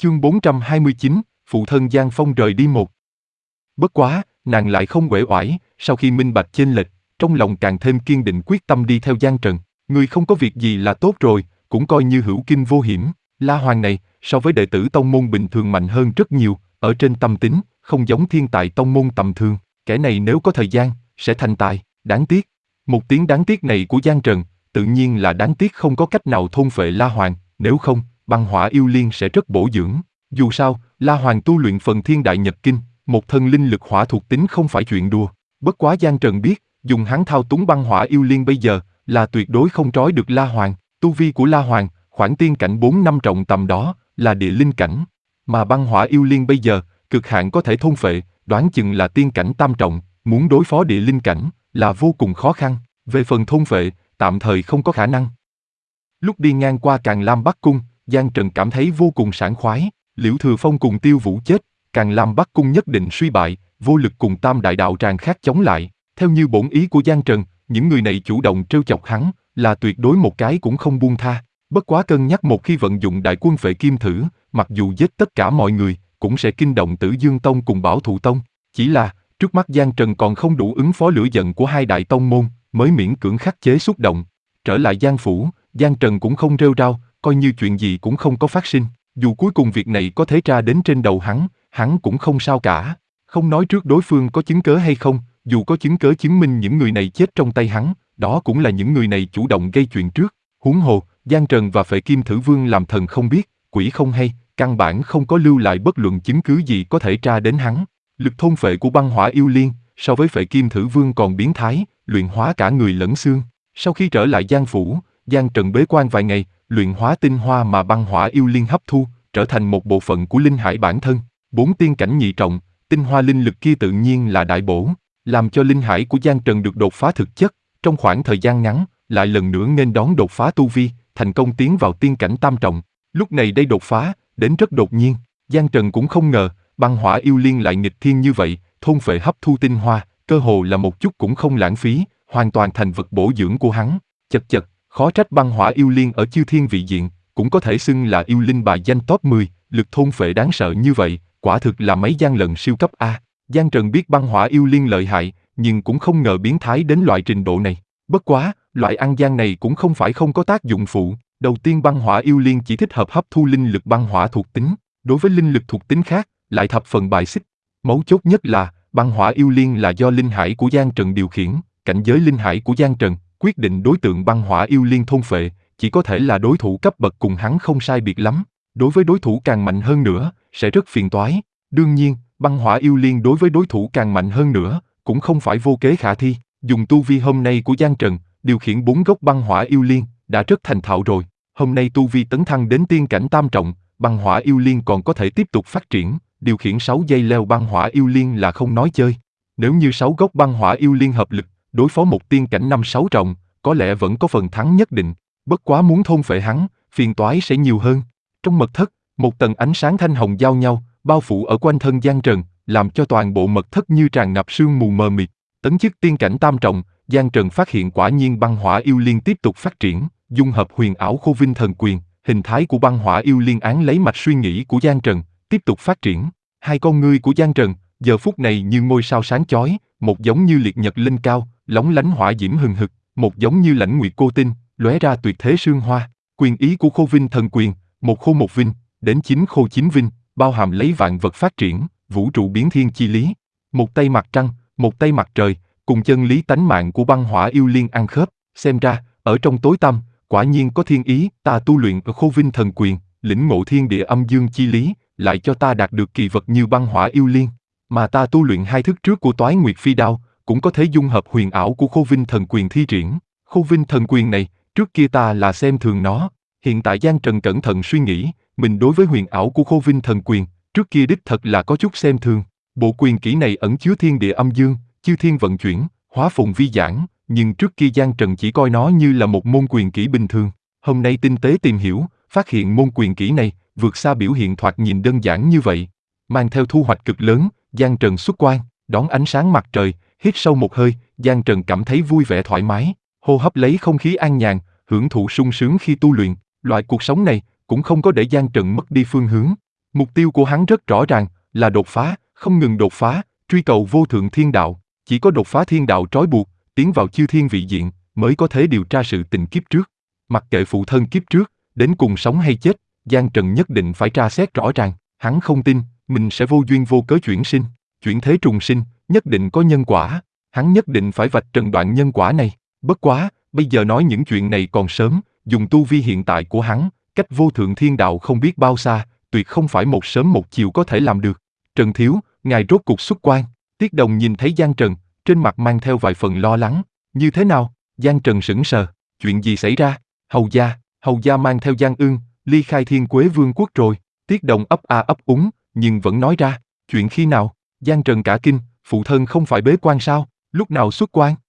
Chương 429, phụ thân Giang Phong rời đi một. Bất quá, nàng lại không uể oải, sau khi minh bạch chênh lệch, trong lòng càng thêm kiên định quyết tâm đi theo Giang Trần. Người không có việc gì là tốt rồi, cũng coi như hữu kinh vô hiểm. La Hoàng này, so với đệ tử tông môn bình thường mạnh hơn rất nhiều, ở trên tâm tính, không giống thiên tài tông môn tầm thường. Kẻ này nếu có thời gian, sẽ thành tài. Đáng tiếc. Một tiếng đáng tiếc này của Giang Trần, tự nhiên là đáng tiếc không có cách nào thôn phệ La Hoàng, nếu không, băng hỏa yêu liên sẽ rất bổ dưỡng. Dù sao, La Hoàng tu luyện phần Thiên Đại Nhật Kinh, một thân linh lực hỏa thuộc tính không phải chuyện đùa. Bất quá Giang Trần biết, dùng hắn thao túng băng hỏa yêu liên bây giờ, là tuyệt đối không trói được La Hoàng. Tu vi của La Hoàng, khoảng tiên cảnh 4 năm trọng tầm đó, là địa linh cảnh. Mà băng hỏa yêu liên bây giờ, cực hạn có thể thôn phệ, đoán chừng là tiên cảnh tam trọng, muốn đối phó địa linh cảnh, là vô cùng khó khăn. Về phần thôn phệ, tạm thời không có khả năng. Lúc đi ngang qua Càn Lam Bắc Cung, Giang Trần cảm thấy vô cùng sảng khoái. Liễu Thừa Phong cùng Tiêu Vũ chết, Càn Lam Bắc Cung nhất định suy bại, vô lực cùng Tam Đại Đạo Tràng khác chống lại. Theo như bổn ý của Giang Trần, những người này chủ động trêu chọc hắn, là tuyệt đối một cái cũng không buông tha. Bất quá cân nhắc một khi vận dụng đại quân Phệ Kim Thử, mặc dù giết tất cả mọi người, cũng sẽ kinh động Tử Dương Tông cùng Bảo Thụ Tông. Chỉ là, trước mắt Giang Trần còn không đủ ứng phó lửa giận của hai đại tông môn, mới miễn cưỡng khắc chế xúc động. Trở lại Giang Phủ, Giang Trần cũng không rêu rao, coi như chuyện gì cũng không có phát sinh. Dù cuối cùng việc này có thể tra đến trên đầu hắn cũng không sao cả. Không nói trước đối phương có chứng cớ hay không, dù có chứng cớ chứng minh những người này chết trong tay hắn, đó cũng là những người này chủ động gây chuyện trước. Huống hồ, Giang Trần và Phệ Kim Thử Vương làm thần không biết, quỷ không hay, căn bản không có lưu lại bất luận chứng cứ gì có thể tra đến hắn. Lực thôn phệ của băng hỏa yêu liên, so với Phệ Kim Thử Vương còn biến thái, luyện hóa cả người lẫn xương. Sau khi trở lại Giang Phủ, Giang Trần bế quan vài ngày, luyện hóa tinh hoa mà băng hỏa yêu liên hấp thu, trở thành một bộ phận của linh hải bản thân. 4 tiên cảnh nhị trọng, tinh hoa linh lực kia tự nhiên là đại bổ, làm cho linh hải của Giang Trần được đột phá thực chất, trong khoảng thời gian ngắn, lại lần nữa nghênh đón đột phá tu vi, thành công tiến vào tiên cảnh tam trọng. Lúc này đây đột phá, đến rất đột nhiên, Giang Trần cũng không ngờ, băng hỏa yêu liên lại nghịch thiên như vậy, thôn phệ hấp thu tinh hoa, cơ hồ là một chút cũng không lãng phí, hoàn toàn thành vật bổ dưỡng của hắn. Chật chật, khó trách băng hỏa yêu liên ở chư thiên vị diện, cũng có thể xưng là yêu linh bài danh top 10, lực thôn phệ đáng sợ như vậy, quả thực là mấy gian lận siêu cấp A. Giang Trần biết băng hỏa yêu liên lợi hại, nhưng cũng không ngờ biến thái đến loại trình độ này. Bất quá, loại ăn gian này cũng không phải không có tác dụng phụ. Đầu tiên băng hỏa yêu liên chỉ thích hợp hấp thu linh lực băng hỏa thuộc tính, đối với linh lực thuộc tính khác, lại thập phần bài xích. Mấu chốt nhất là, băng hỏa yêu liên là do linh hải của Giang Trần điều khiển, cảnh giới linh hải của Giang Trần, quyết định đối tượng băng hỏa yêu liên thôn phệ, chỉ có thể là đối thủ cấp bậc cùng hắn không sai biệt lắm. Đối với đối thủ càng mạnh hơn nữa, sẽ rất phiền toái. Đương nhiên, băng hỏa yêu liên đối với đối thủ càng mạnh hơn nữa, cũng không phải vô kế khả thi. Dùng tu vi hôm nay của Giang Trần, điều khiển 4 gốc băng hỏa yêu liên, đã rất thành thạo rồi. Hôm nay tu vi tấn thăng đến tiên cảnh tam trọng, băng hỏa yêu liên còn có thể tiếp tục phát triển, điều khiển 6 dây leo băng hỏa yêu liên là không nói chơi. Nếu như 6 gốc băng hỏa yêu liên hợp lực, đối phó một tiên cảnh 5-6 trọng, có lẽ vẫn có phần thắng nhất định. Bất quá muốn thôn phệ hắn, phiền toái sẽ nhiều hơn. Trong mật thất, một tầng ánh sáng thanh hồng giao nhau, bao phủ ở quanh thân Giang Trần, làm cho toàn bộ mật thất như tràn ngập sương mù mờ mịt. Tấn chức tiên cảnh tam trọng, Giang Trần phát hiện quả nhiên băng hỏa yêu liên tiếp tục phát triển, dung hợp huyền ảo Khô Vinh Thần Quyền, hình thái của băng hỏa yêu liên án lấy mạch suy nghĩ của Giang Trần, tiếp tục phát triển. Hai con ngươi của Giang Trần, giờ phút này như ngôi sao sáng chói, một giống như liệt nhật lên cao, lóng lánh hỏa diễm hừng hực, một giống như lãnh nguyệt cô tinh, lóe ra tuyệt thế sương hoa. Quyền ý của Khô Vinh Thần Quyền, một khô một vinh, đến 9 khô 9 vinh, bao hàm lấy vạn vật phát triển, vũ trụ biến thiên chi lý. Một tay mặt trăng, một tay mặt trời, cùng chân lý tánh mạng của băng hỏa yêu liên ăn khớp. Xem ra, ở trong tối tăm, quả nhiên có thiên ý. Ta tu luyện ở Khô Vinh Thần Quyền, lĩnh ngộ thiên địa âm dương chi lý, lại cho ta đạt được kỳ vật như băng hỏa yêu liên. Mà ta tu luyện 2 thức trước của Toái Nguyệt Phi Đao, cũng có thể dung hợp huyền ảo của Khô Vinh Thần Quyền thi triển. Khô Vinh Thần Quyền này, trước kia ta là xem thường nó. Hiện tại Giang Trần cẩn thận suy nghĩ, mình đối với huyền ảo của Khô Vinh Thần Quyền, trước kia đích thật là có chút xem thường. Bộ quyền kỹ này ẩn chứa thiên địa âm dương, chư thiên vận chuyển, hóa phồn vi giảng, nhưng trước kia Giang Trần chỉ coi nó như là một môn quyền kỹ bình thường. Hôm nay tinh tế tìm hiểu, phát hiện môn quyền kỹ này vượt xa biểu hiện thoạt nhìn đơn giản như vậy, mang theo thu hoạch cực lớn. Giang Trần xuất quan, đón ánh sáng mặt trời, hít sâu một hơi, Giang Trần cảm thấy vui vẻ thoải mái, hô hấp lấy không khí an nhàn, hưởng thụ sung sướng khi tu luyện. Loại cuộc sống này cũng không có để Giang Trần mất đi phương hướng. Mục tiêu của hắn rất rõ ràng, là đột phá, không ngừng đột phá, truy cầu vô thượng thiên đạo. Chỉ có đột phá thiên đạo trói buộc, tiến vào chư thiên vị diện, mới có thể điều tra sự tình kiếp trước. Mặc kệ phụ thân kiếp trước, đến cùng sống hay chết, Giang Trần nhất định phải tra xét rõ ràng. Hắn không tin, mình sẽ vô duyên vô cớ chuyển sinh, chuyển thế trùng sinh, nhất định có nhân quả. Hắn nhất định phải vạch trần đoạn nhân quả này. Bất quá, bây giờ nói những chuyện này còn sớm, dùng tu vi hiện tại của hắn, cách vô thượng thiên đạo không biết bao xa, tuyệt không phải một sớm một chiều có thể làm được. Trần Thiếu, ngài rốt cục xuất quan. Tiết Đồng nhìn thấy Giang Trần, trên mặt mang theo vài phần lo lắng. Như thế nào? Giang Trần sững sờ. Chuyện gì xảy ra? Hầu gia mang theo Giang Ưng, ly khai Thiên Quế Vương quốc rồi. Tiết Đồng ấp a ấp úng, nhưng vẫn nói ra. Chuyện khi nào? Giang Trần cả kinh, phụ thân không phải bế quan sao? Lúc nào xuất quan?